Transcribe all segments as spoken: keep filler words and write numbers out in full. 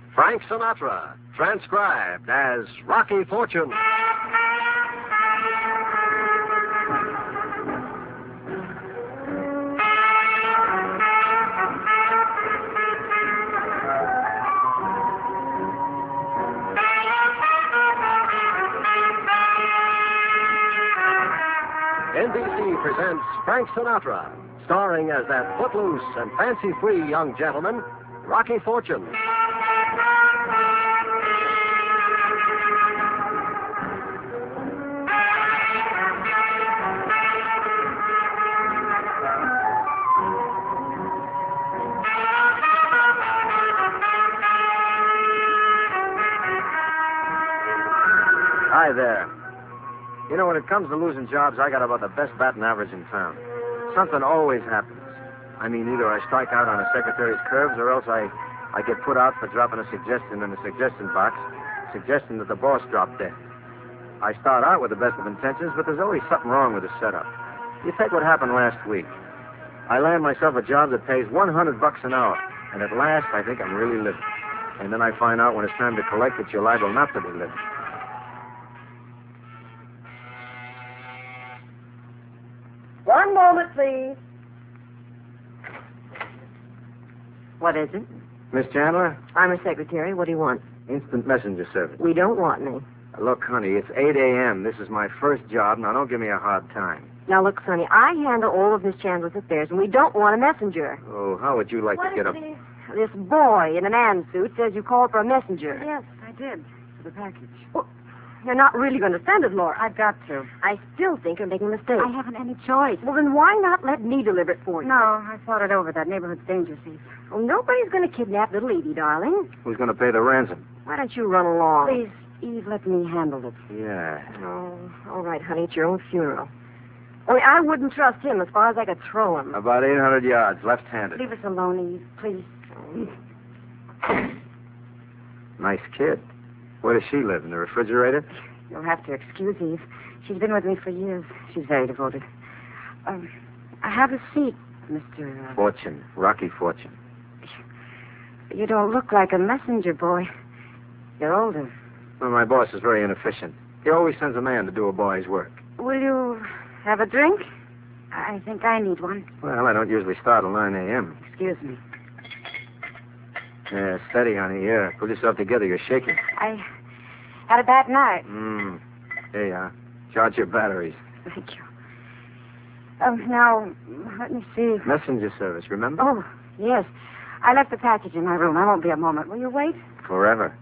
Frank Sinatra, transcribed as Rocky Fortune. N B C presents Frank Sinatra, starring as that footloose and fancy-free young gentleman, Rocky Fortune. Hi there. You know, when it comes to losing jobs, I got about the best batting average in town. Something always happens. I mean, either I strike out on a secretary's curves, or else I, I get put out for dropping a suggestion in the suggestion box, suggesting that the boss drop dead. I start out with the best of intentions, but there's always something wrong with the setup. You take what happened last week. I land myself a job that pays one hundred bucks an hour, and at last I think I'm really living. And then I find out when it's time to collect that you're liable not to be living. One moment, please. What is it? Miss Chandler, I'm a secretary. What do you want? instant messenger service. We don't want any. Look, honey, it's eight a.m. This is my first job. Now, don't give me a hard time. Now, look, Sonny, I handle all of Miss Chandler's affairs, and we don't want a messenger. Oh, how would you like What to get is a... it? This boy in a man suit says you called for a messenger. Yes, I did. For the package. Well, you're not really going to send it, Laura. I've got to. I still think you're making a mistake. I haven't any choice. Well, then why not let me deliver it for you? No, I thought it over. That neighborhood's dangerous. Well, nobody's going to kidnap little Evie, darling. Who's going to pay the ransom? Why don't you run along? Please, Eve, let me handle it. Yeah. Oh, all right, honey. It's your own funeral. Only I wouldn't trust him as far as I could throw him. About eight hundred yards, left-handed. Leave us alone, Eve, please. Nice kid. Where does she live, in the refrigerator? You'll have to excuse Eve. She's been with me for years. She's very devoted. Um, have a seat, Mister Uh, Fortune. Rocky Fortune. you don't look like a messenger boy. You're older. Well, my boss is very inefficient. He always sends a man to do a boy's work. Will you have a drink? I think I need one. Well, I don't usually start at nine a.m. Excuse me. Yeah, steady, honey. Yeah, pull yourself together. You're shaking. I had a bad night. Hmm. Here you are. Charge your batteries. Thank you. Um, now, let me see. Messenger service, remember? Oh, yes. I left the package in my room. I won't be a moment. Will you wait? Forever.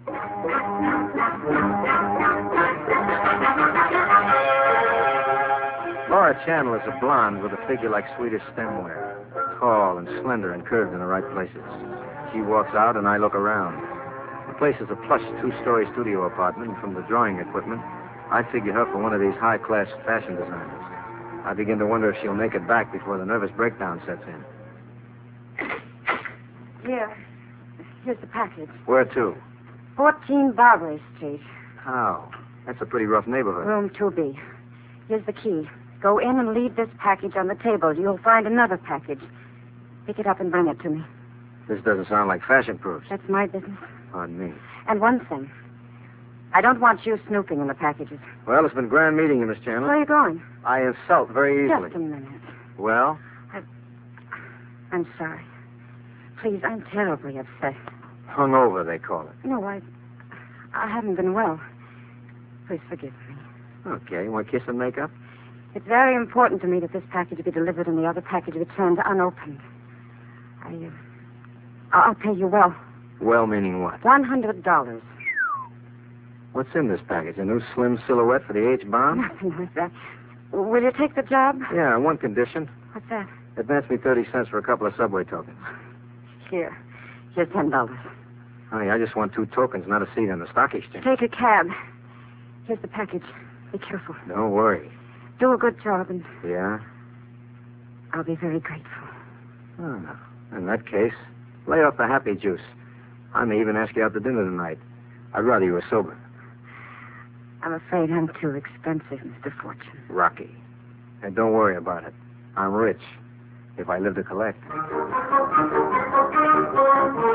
Laura Chandler is a blonde with a figure like Swedish stemware. Tall and slender and curved in the right places. She walks out and I look around. The place is a plush two-story studio apartment, and from the drawing equipment, I figure her for one of these high-class fashion designers. I begin to wonder if she'll make it back before the nervous breakdown sets in. Here. Here's the package. Where to? fourteen Barbary Street, How? That's a pretty rough neighborhood. room two B. Here's the key. Go in and leave this package on the table. You'll find another package. Pick it up and bring it to me. This doesn't sound like fashion proofs. That's my business. Pardon me. And one thing. I don't want you snooping in the packages. Well, it's been grand meeting you, Miss Where Chandler. are you going? I insult very easily. Just a minute. Well, I'm sorry. Please, I'm terribly upset. hungover, they call it. No, I... I haven't been well. Please forgive me. Okay, you want to kiss and make up? It's very important to me that this package be delivered and the other package returned unopened. I, uh, I'll pay you well. Well, meaning what? One hundred dollars. What's in this package? A new slim silhouette for the H-bomb? Nothing like that. Will you take the job? Yeah, on one condition. What's that? Advance me thirty cents for a couple of subway tokens. Here. Here's ten dollars. Honey, I just want two tokens, not a seat on the stock exchange. Take a cab. Here's the package. Be careful. Don't worry. Do a good job, and Yeah? I'll be very grateful. Oh, in that case, lay off the happy juice. I may even ask you out to dinner tonight. I'd rather you were sober. I'm afraid I'm too expensive, Mister Fortune. Rocky. And don't worry about it. I'm rich. If I live to collect.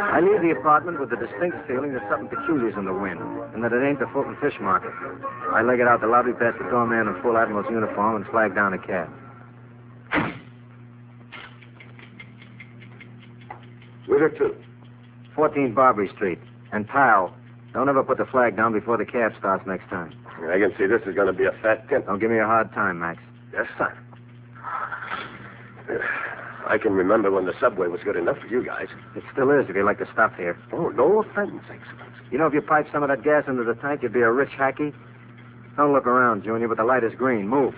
I leave the apartment with the distinct feeling that something peculiar's in the wind, and that it ain't the Fulton Fish Market. I leg it out the lobby past the doorman in full Admiral's uniform and flag down a cab. Where to? fourteen Barbary Street. And, pal, don't ever put the flag down before the cab starts next time. I can see this is going to be a fat tip. Don't give me a hard time, Max. Yes, sir. I can remember when the subway was good enough for you guys. It still is if you like to stop here. Oh, no offense, Excellency. You know, if you pipe some of that gas into the tank, you'd be a rich hacky. Don't look around, Junior, but the light is green. Move.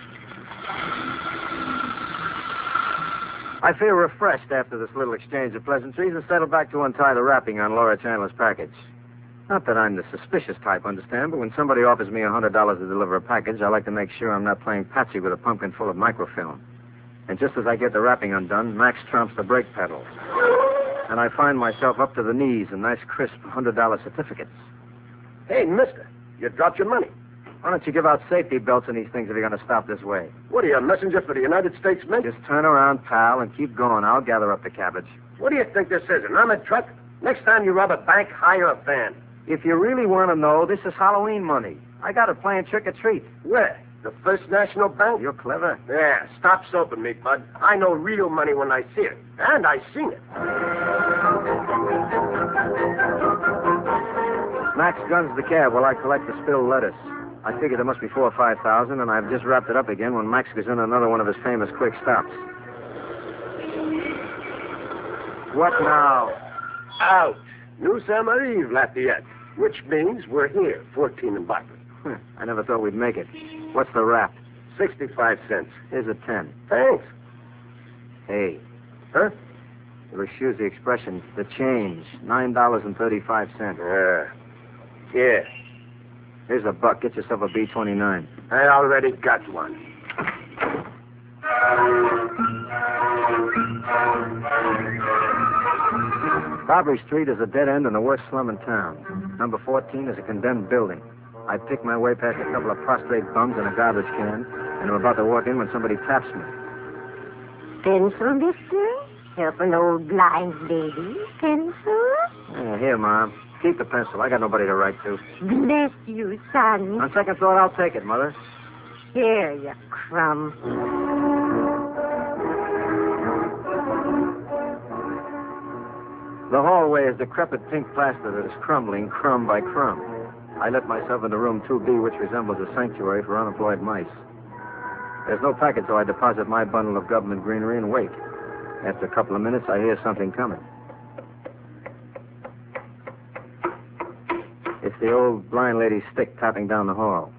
I feel refreshed after this little exchange of pleasantries and settle back to untie the wrapping on Laura Chandler's package. Not that I'm the suspicious type, understand, but when somebody offers me a hundred dollars to deliver a package, I like to make sure I'm not playing patsy with a pumpkin full of microfilm. And just as I get the wrapping undone, Max trumps the brake pedal. And I find myself up to the knees in nice, crisp hundred dollar certificates. Hey, mister, you dropped your money. Why don't you give out safety belts and these things if you're going to stop this way? What are you, a messenger for the United States Mint? Just turn around, pal, and keep going. I'll gather up the cabbage. What do you think this is, an armored truck? Next time you rob a bank, hire a van. If you really want to know, this is Halloween money. I got it playing trick-or-treat. Where? The First National Bank? You're clever. Yeah, stop soaping me, bud. I know real money when I see it. And I seen it. Max guns the cab while I collect the spilled lettuce. I figure there must be four or five thousand, and I've just wrapped it up again when Max goes in another one of his famous quick stops. What now? Out. New Summer Eve, Lafayette. Which means we're here, fourteen and Bartlett. Huh, I never thought we'd make it. What's the wrap? Sixty-five cents. Here's a ten. Thanks. Hey. Huh? You'll excuse the expression. The change. Nine dollars and thirty-five cents. Uh, yeah. Here's a buck. Get yourself a B twenty-nine. I already got one. Barbary Street is a dead end in the worst slum in town. Number fourteen is a condemned building. I pick my way past a couple of prostrate bums and a garbage can, and I'm about to walk in when somebody taps me. Pencil, mister? Help an old blind lady? Pencil? Yeah, here, Mom. Keep the pencil. I got nobody to write to. Bless you, son. On second thought, I'll take it, Mother. Here, you crumb. The hallway is decrepit pink plaster that is crumbling crumb by crumb. I let myself into room two B, which resembles a sanctuary for unemployed mice. There's no package, so I deposit my bundle of government greenery and wait. After a couple of minutes, I hear something coming. It's the old blind lady's stick tapping down the hall.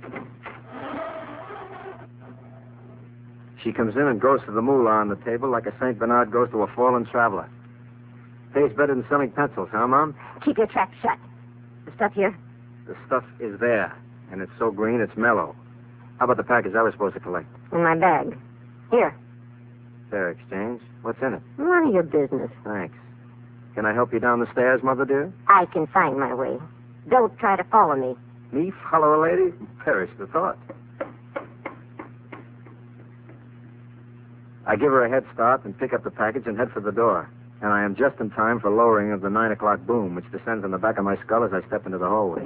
She comes in and goes to the moolah on the table like a Saint Bernard goes to a fallen traveler. Pays better than selling pencils, huh, Mom? Keep your trap shut. The stuff here? The stuff is there, and it's so green it's mellow. How about the package I was supposed to collect? In my bag. Here. Fair exchange. What's in it? None of your business. Thanks. Can I help you down the stairs, Mother dear? I can find my way. Don't try to follow me. Me follow a lady? Perish the thought. I give her a head start and pick up the package and head for the door. And I am just in time for lowering of the nine o'clock boom, which descends on the back of my skull as I step into the hallway.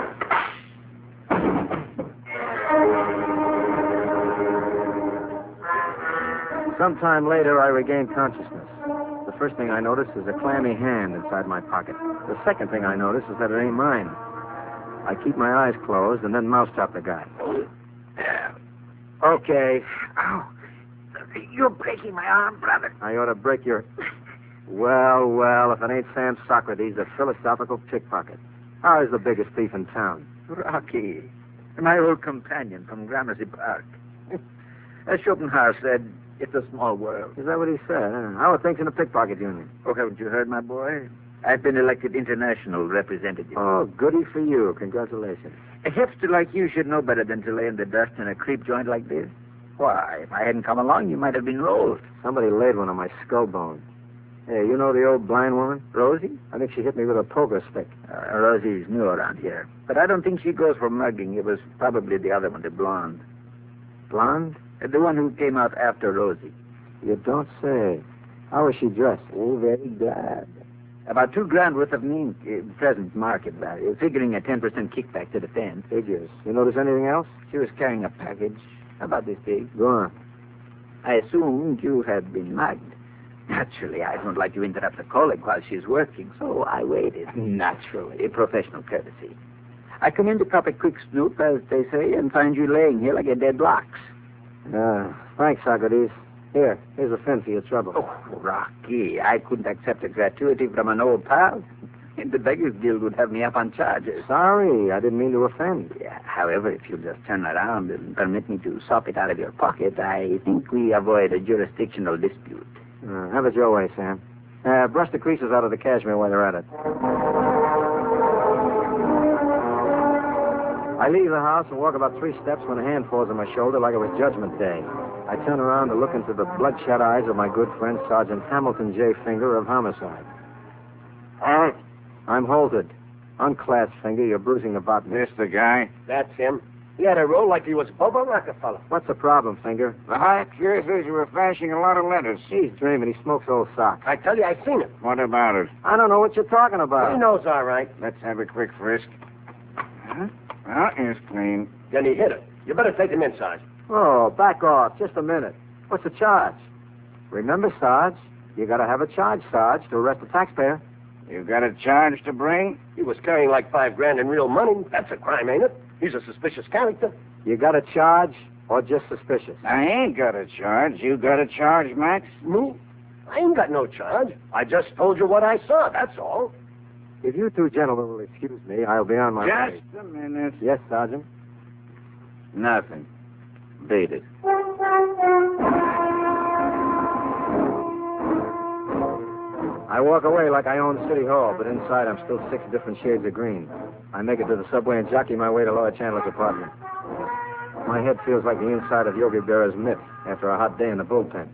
Sometime later, I regain consciousness. The first thing I notice is a clammy hand inside my pocket. The second thing I notice is that it ain't mine. I keep my eyes closed and then mousetrap the guy. Okay. Ow. You're breaking my arm, brother. I ought to break your... Well, well, if it ain't Sam Socrates, the philosophical pickpocket. How is the biggest thief in town? Rocky, my old companion from Gramercy Park. As Schopenhauer said, it's a small world. Is that what he said? Huh? How are things in the pickpocket union? Oh, haven't you heard, my boy? I've been elected international representative. Oh, goody for you. Congratulations. A hipster like you should know better than to lay in the dust in a creep joint like this. Why, if I hadn't come along, you might have been rolled. Somebody laid one on my skull bone. Hey, you know the old blind woman? Rosie? I think she hit me with a poker stick. Uh, Rosie's new around here. But I don't think she goes for mugging. It was probably the other one, the blonde. Blonde? Uh, the one who came out after Rosie. You don't say. How was she dressed? Oh, very glad. About two grand worth of mean uh, present market value, figuring a ten percent kickback to the fence. Figures. You notice anything else? She was carrying a package about this big. Go on. I assumed you had been mugged. Naturally, I don't like to interrupt a colleague while she's working, so I waited. Naturally, a professional courtesy. I come in to cop a quick snoop, as they say, and find you laying here like a dead box. Ah, thanks, Socrates. Here, here's a fin for your trouble. Oh, Rocky, I couldn't accept a gratuity from an old pal. The Beggars Guild would have me up on charges. Sorry, I didn't mean to offend. Yeah, however, if you'll just turn around and permit me to sop it out of your pocket, I think we avoid a jurisdictional dispute. Uh, have it your way, Sam. Uh, brush the creases out of the cashmere while they're at it. I leave the house and walk about three steps when a hand falls on my shoulder like it was Judgment Day. I turn around to look into the bloodshot eyes of my good friend, Sergeant Hamilton J. Finger of Homicide. All right. I'm halted. Unclasped, Finger. You're bruising the button. This the guy? That's him. He had a roll like he was Bubba Rockefeller. What's the problem, Finger? The high cure says you were flashing a lot of letters. He's dreaming. He smokes old socks. I tell you, I seen it. What about it? I don't know what you're talking about. He knows all right. Let's have a quick frisk. Huh? Well, it's clean. Then he hit it. You better take him in, Sarge. Oh, back off. Just a minute. What's the charge? Remember, Sarge, you gotta have a charge, Sarge, to arrest a taxpayer. You got a charge to bring? He was carrying like five grand in real money. That's a crime, ain't it? He's a suspicious character. You got a charge or just suspicious? I ain't got a charge. You got a charge, Max? Me? I ain't got no charge. I just told you what I saw, that's all. If you two gentlemen will excuse me, I'll be on my way. Just a minute. Yes, Sergeant. Nothing. Beat it. I walk away like I own City Hall, but inside I'm still six different shades of green. I make it to the subway and jockey my way to Laura Chandler's apartment. My head feels like the inside of Yogi Berra's mitt after a hot day in the bullpen.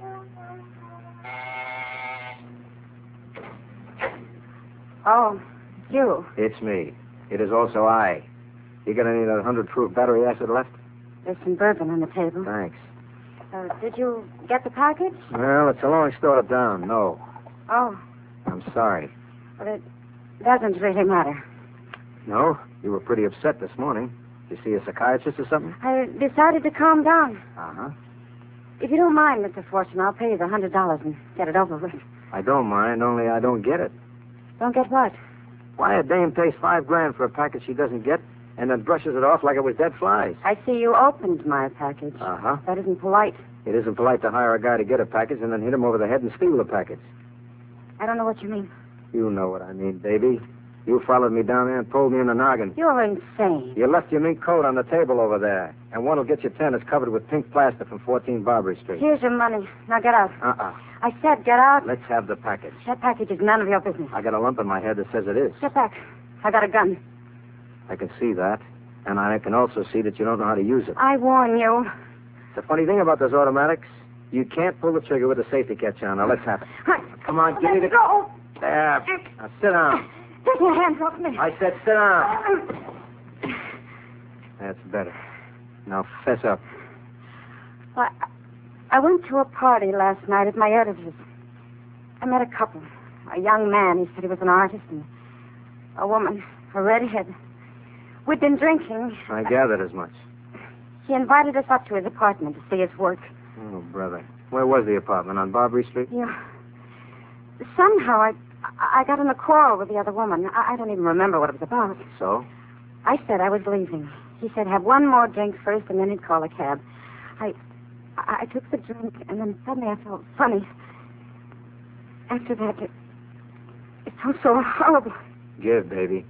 Oh, you. It's me. It is also I. You got any of that hundred-proof battery acid left? There's some bourbon on the table. Thanks. Uh, did you get the package? Well, it's a long story down. No. Oh, I'm sorry. but it doesn't really matter. No? You were pretty upset this morning. Did you see a psychiatrist or something? I decided to calm down. Uh-huh. If you don't mind, Mister Fortune, I'll pay you the hundred dollars and get it over with. I don't mind, only I don't get it. Don't get what? Why a dame pays five grand for a package she doesn't get and then brushes it off like it was dead flies? I see you opened my package. Uh-huh. That isn't polite. It isn't polite to hire a guy to get a package and then hit him over the head and steal the package. I don't know what you mean. You know what I mean, baby. You followed me down there and pulled me in the noggin. You're insane. You left your mink coat on the table over there, and one will get you ten is covered with pink plaster from fourteen Barbary Street. Here's your money. Now get out. Uh-uh. I said get out. Let's have the package. That package is none of your business. I got a lump in my head that says it is. Get back. I got a gun. I can see that, and I can also see that you don't know how to use it. I warn you. The funny thing about those automatics, you can't pull the trigger with a safety catch on. Now, let's have it. I... Come on, give me the... Go. There. Now, sit down. Take your hands off me. I said sit down. That's better. Now, fess up. I, I went to a party last night at my editor's. I met a couple. A young man, he said he was an artist, and a woman, a redhead. We'd been drinking. I gathered as much. He invited us up to his apartment to see his work. Oh, brother. Where was the apartment? On Barbary Street? Yeah. Somehow I I got in a quarrel with the other woman. I, I don't even remember what it was about. So? I said I was leaving. He said have one more drink first, and then he'd call a cab. I I took the drink, and then suddenly I felt funny. After that, it, it felt so horrible. Give, baby.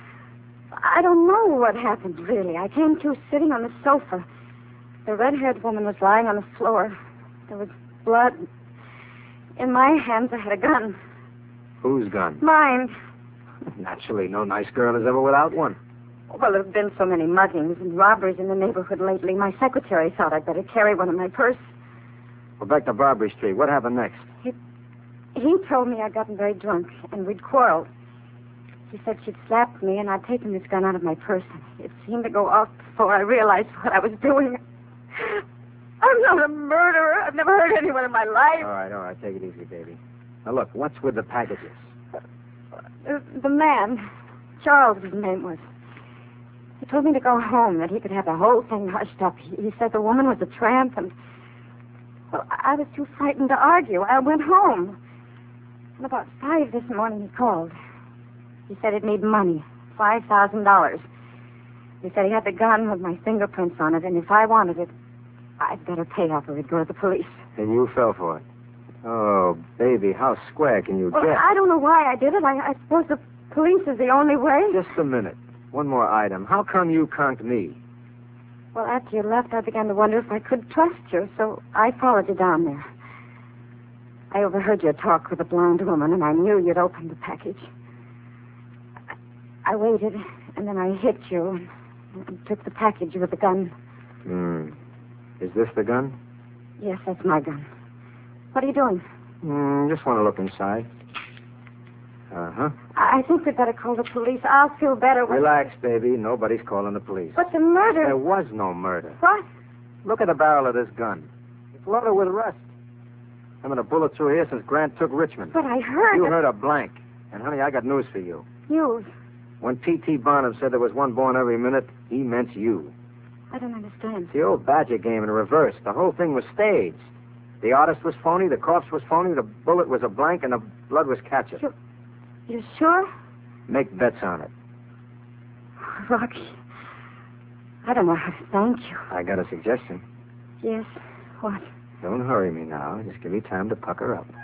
I don't know what happened, really. I came to sitting on the sofa. The red-haired woman was lying on the floor. There was blood. In my hands, I had a gun. Whose gun? Mine. Naturally, no nice girl is ever without one. Well, there have been so many muggings and robberies in the neighborhood lately. My secretary thought I'd better carry one in my purse. Well, back to Barbary Street. What happened next? He, he told me I'd gotten very drunk, and we'd quarreled. She said she'd slapped me, and I'd taken this gun out of my purse. It seemed to go off before I realized what I was doing. I'm not a murderer. I've never hurt anyone in my life. All right, all right. Take it easy, baby. Now, look, what's with the packages? The, the man, Charles, his name was. He told me to go home, that he could have the whole thing hushed up. He, he said the woman was a tramp, and... Well, I was too frightened to argue. I went home. And about five this morning, he called. He said he'd need money, five thousand dollars. He said he had the gun with my fingerprints on it, and if I wanted it, I'd better pay up or he'd go to the police. And you fell for it. Oh, baby, how square can you Well, get? I don't know why I did it. I, I suppose the police is the only way. Just a minute. One more item. How come you conked me? Well, after you left, I began to wonder if I could trust you, so I followed you down there. I overheard your talk with the blonde woman, and I knew you'd opened the package. I, I waited, and then I hit you and, and took the package with the gun. Hmm. Is this the gun? Yes, that's my gun. What are you doing? Hmm, just want to look inside. Uh-huh. I I think we'd better call the police. I'll feel better when... Relax, baby. Nobody's calling the police. But the murder... There was no murder. What? Look at the barrel of this gun. It's loaded with rust. I mean, a bullet through here since Grant took Richmond. But I heard... You it. heard a blank. And, honey, I got news for you. News? When P T Barnum said there was one born every minute, he meant you. I don't understand. It's the old Badger game in reverse. The whole thing was staged. The artist was phony, the corpse was phony, the bullet was a blank, and the blood was ketchup. You... You sure? Make bets on it. Rocky, I don't know how to thank you. I got a suggestion. Yes? What? Don't hurry me now. Just give me time to pucker up.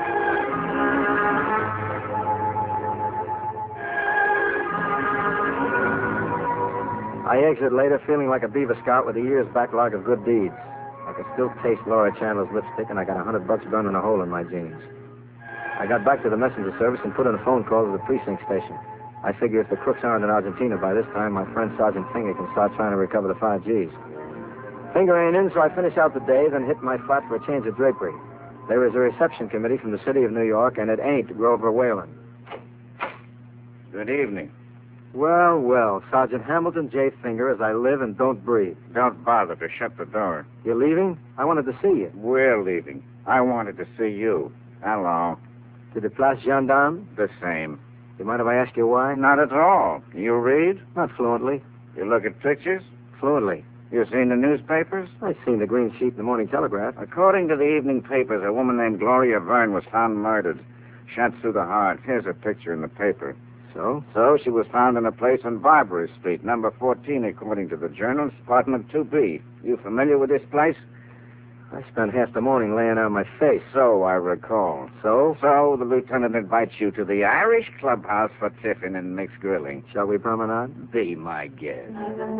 I exit later feeling like a Beaver Scout with a year's backlog of good deeds. I could still taste Laura Chandler's lipstick, and I got a hundred bucks burning a hole in my jeans. I got back to the messenger service and put in a phone call to the precinct station. I figure if the crooks aren't in Argentina by this time, my friend Sergeant Finger can start trying to recover the five G's. Finger ain't in, so I finish out the day, then hit my flat for a change of drapery. There is a reception committee from the city of New York, and it ain't Grover Whalen. Good evening. Well, well, Sergeant Hamilton J. Finger, as I live and don't breathe. Don't bother to shut the door. You're leaving? I wanted to see you. We're leaving. I wanted to see you. Hello. To the Place Gendarme? The same. You mind if I ask you why? Not at all. You read? Not fluently. You look at pictures? Fluently. You seen the newspapers? I've seen the green sheet in the Morning Telegraph. According to the evening papers, a woman named Gloria Verne was found murdered. Shot through the heart. Here's a picture in the paper. So? So she was found in a place on Barbary Street, number fourteen, according to the journals, apartment two B. You familiar with this place? I spent half the morning laying on my face. So I recall. So? So the lieutenant invites you to the Irish clubhouse for tiffin and mixed grilling. Shall we promenade? Be my guest.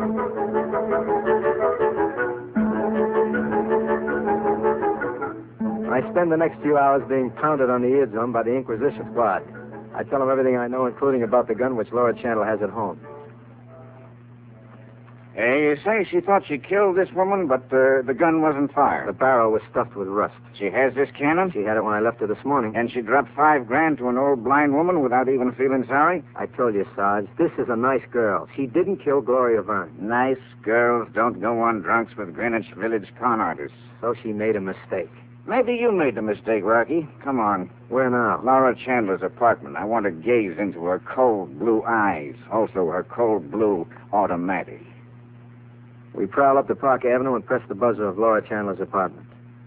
I spend the next few hours being pounded on the eardrum by the Inquisition squad. I tell them everything I know, including about the gun which Laura Chandler has at home. Hey, you say she thought she killed this woman, but uh, the gun wasn't The fired. barrel was stuffed with rust. She has this cannon? She had it when I left her this morning. And she dropped five grand to an old blind woman without even feeling sorry? I told you, Sarge, this is a nice girl. She didn't kill Gloria Verne. Nice girls don't go on drunks with Greenwich Village con artists. So she made a mistake. Maybe you made the mistake, Rocky. Come on. Where now? Laura Chandler's apartment. I want to gaze into her cold blue eyes. Also her cold blue automatic. We prowl up to Park Avenue and press the buzzer of Laura Chandler's apartment.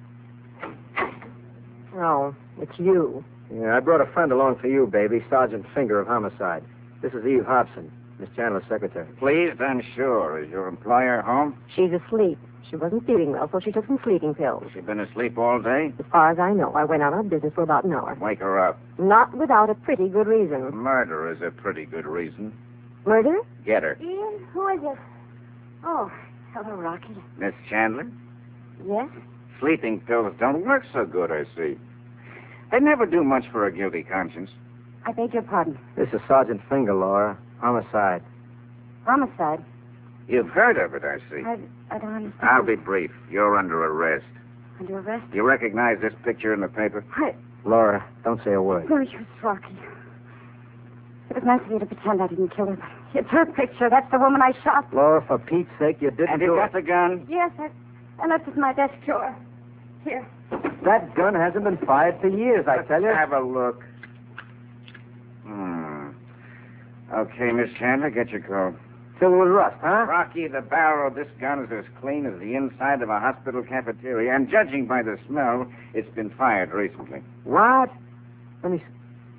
Oh, it's you. Yeah, I brought a friend along for you, baby, Sergeant Finger of Homicide. This is Eve Hobson, Miss Chandler's secretary. Pleased, I'm sure. Is your employer home? She's asleep. She wasn't feeling well, so she took some sleeping pills. Has she been asleep all day? As far as I know, I went out on business for about an hour. Wake her up. Not without a pretty good reason. Murder is a pretty good reason. Murder? Get her. Ian, who is it? Oh, hello, Rocky. Miss Chandler? Yes? Sleeping pills don't work so good, I see. They never do much for a guilty conscience. I beg your pardon. This is Sergeant Finger, Laura. Homicide. Homicide? You've heard of it, I see. I, I don't understand. I'll be brief. You're under arrest. Under arrest? You recognize this picture in the paper? I... Laura, don't say a word. No use, Rocky. It was nice of you to pretend I didn't kill her, but it's her picture. That's the woman I shot. Laura, for Pete's sake, you didn't And do you it. got the gun? Yes, I, I left it in my desk drawer. Here. That gun hasn't been fired for years, I Let's tell you. have a look. Hmm. Okay, Miss Chandler, get your coat. Filled with rust, huh? Rocky, the barrel of this gun is as clean as the inside of a hospital cafeteria, and judging by the smell, it's been fired recently. What? Let me see.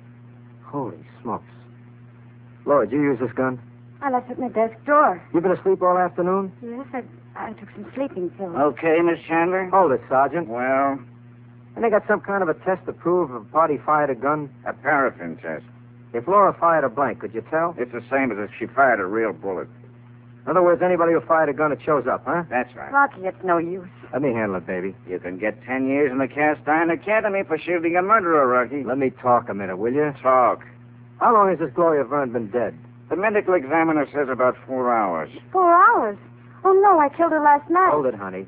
Holy smokes. Laura, did you use this gun? I left it in the desk drawer. You been asleep all afternoon? Yes, I, I took some sleeping pills. Okay, Miss Chandler? Hold it, Sergeant. Well, And they got some kind of a test to prove if a party fired a gun? a paraffin test. If Laura fired a blank, could you tell? It's the same as if she fired a real bullet. In other words, anybody who fired a gun, it shows up, huh? That's right. Rocky, it's no use. Let me handle it, baby. You can get ten years in the cast iron academy for shooting a murderer, Rocky. Let me talk a minute, will you? Talk. How long has this Gloria Verne been dead? The medical examiner says about four hours. Four hours? Oh, no, I killed her last night. Hold it, honey.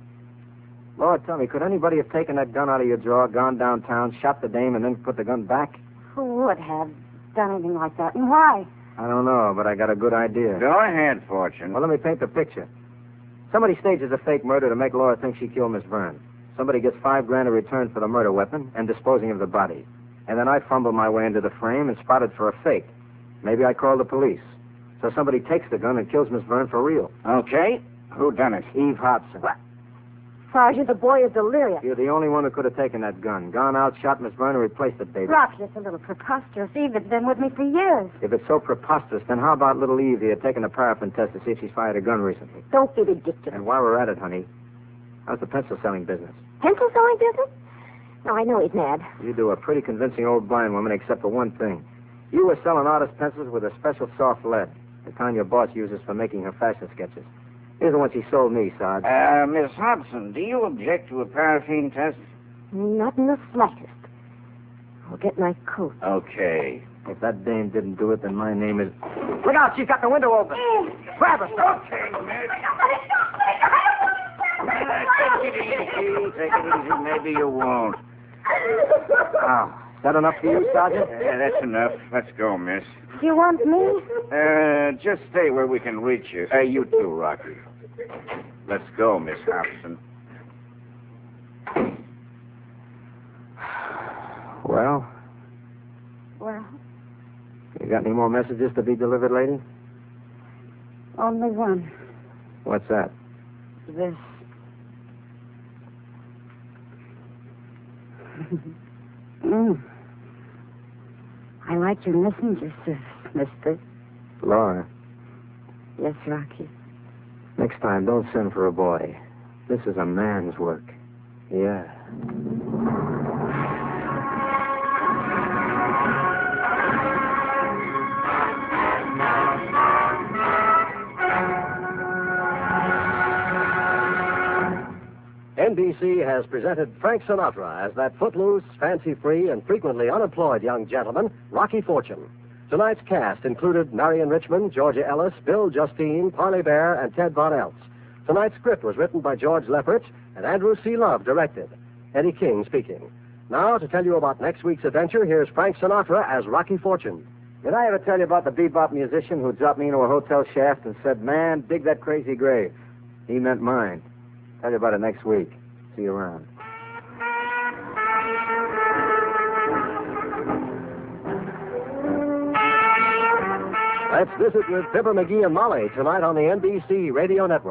Laura, tell me, could anybody have taken that gun out of your drawer, gone downtown, shot the dame, and then put the gun back? Who would have done anything like that, and why? I don't know, but I got a good idea. Go ahead, Fortune. Well, let me paint the picture. Somebody stages a fake murder to make Laura think she killed Miss Verne. Somebody gets five grand in return for the murder weapon and disposing of the body. And then I fumble my way into the frame and spot it for a fake. Maybe I call the police. So somebody takes the gun and kills Miss Verne for real. Okay. Who done it? Eve Hobson. Sergeant, the boy is delirious. You're the only one who could have taken that gun. Gone out, shot Miss Verne, and replaced it, baby. Rocky, it's a little preposterous. Eve has been with me for years. If it's so preposterous, then how about little Eve here taking a paraffin test to see if she's fired a gun recently? Don't be ridiculous. And while we're at it, honey, how's the pencil selling business? Pencil selling business? No, I know he's mad. You do a pretty convincing old blind woman, except for one thing. You were selling artist pencils with a special soft lead, the kind your boss uses for making her fashion sketches. Here's the ones he sold me, Sarge. Uh, Miss Hobson, do you object to a paraffin test? Not in the slightest. I'll get my coat. Okay. If that dame didn't do it, then my name is... Look out, she's got the window open. Grab her, stop. Okay, Miss. Take it easy. Take it easy. Maybe you won't. Wow. Is that enough for you, Sergeant? Yeah, that's enough. Let's go, Miss. Do you want me? Uh, just stay where we can reach you. Uh, you too, Rocky. Let's go, Miss Hobson. Well, Well, you got any more messages to be delivered, lady? only one. What's that? This. mm. I like your messenger service, mister. Laura, Yes, Rocky. next time, don't send for a boy. This is a man's work. Yeah. N B C has presented Frank Sinatra as that footloose, fancy-free, and frequently unemployed young gentleman, Rocky Fortune. Tonight's cast included Marion Richmond, Georgia Ellis, Bill Justine, Parley Bear, and Ted Von Eltz. Tonight's script was written by George Lefferts, and Andrew C. Love directed. Eddie King speaking. Now, to tell you about next week's adventure, here's Frank Sinatra as Rocky Fortune. Did I ever tell you about the bebop musician who dropped me into a hotel shaft and said, "Man, dig that crazy grave"? He meant mine. Tell you about it next week. See you around. Let's visit with Fibber McGee and Molly tonight on the N B C Radio Network.